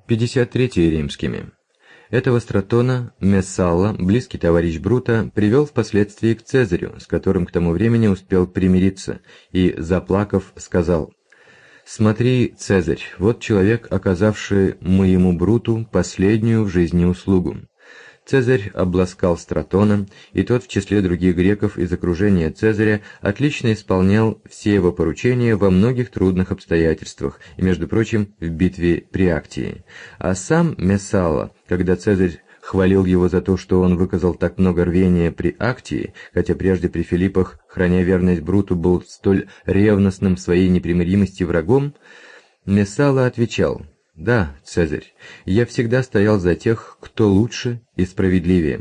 53 римскими. Этого Стратона Мессалла, близкий товарищ Брута, привел впоследствии к Цезарю, с которым к тому времени успел примириться, и, заплакав, сказал: «Смотри, Цезарь, вот человек, оказавший моему Бруту последнюю в жизни услугу». Цезарь обласкал Стратона, и тот в числе других греков из окружения Цезаря отлично исполнял все его поручения во многих трудных обстоятельствах, и, между прочим, в битве при Актии. А сам Мессалла, когда Цезарь хвалил его за то, что он выказал так много рвения при Актии, хотя прежде при Филиппах, храня верность Бруту, был столь ревностным в своей непримиримости врагом, Мессалла отвечал: «Да, Цезарь, я всегда стоял за тех, кто лучше и справедливее».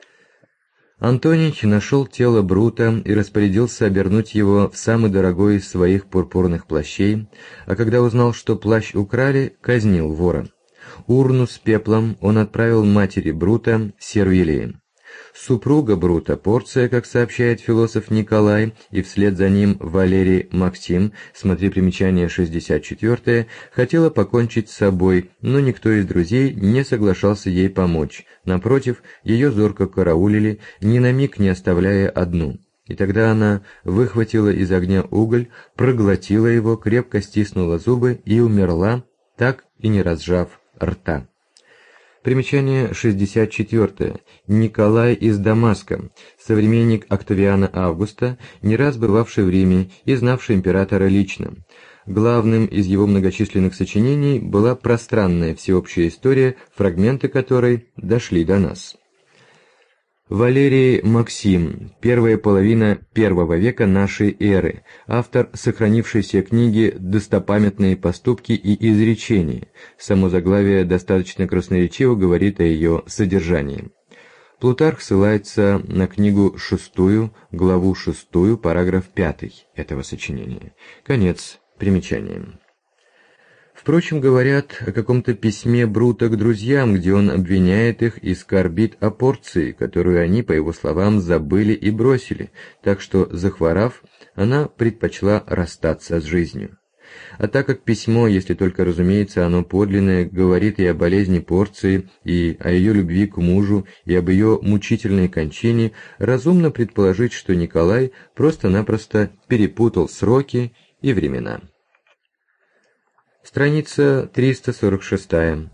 Антоний нашел тело Брута и распорядился обернуть его в самый дорогой из своих пурпурных плащей, а когда узнал, что плащ украли, казнил вора. Урну с пеплом он отправил матери Брута, Сервилии. Супруга Брута, Порция, как сообщает философ Николай, и вслед за ним Валерий Максим, смотри примечание 64, хотела покончить с собой, но никто из друзей не соглашался ей помочь. Напротив, ее зорко караулили, ни на миг не оставляя одну. И тогда она выхватила из огня уголь, проглотила его, крепко стиснула зубы и умерла, так и не разжав рта. Примечание 64. Николай из Дамаска, современник Октавиана Августа, не раз бывавший в Риме и знавший императора лично. Главным из его многочисленных сочинений была пространная всеобщая история, фрагменты которой дошли до нас. Валерий Максим, первая половина I века нашей эры, автор сохранившейся книги «Достопамятные поступки и изречения». Само заглавие достаточно красноречиво говорит о ее содержании. Плутарх ссылается на книгу 6, главу 6, параграф 5 этого сочинения. Конец примечания. Впрочем, говорят о каком-то письме Брута к друзьям, где он обвиняет их и скорбит о Порции, которую они, по его словам, забыли и бросили, так что, захворав, она предпочла расстаться с жизнью. А так как письмо, если только, разумеется, оно подлинное, говорит и о болезни Порции, и о ее любви к мужу, и об ее мучительной кончине, разумно предположить, что Николай просто-напросто перепутал сроки и времена. Страница 346.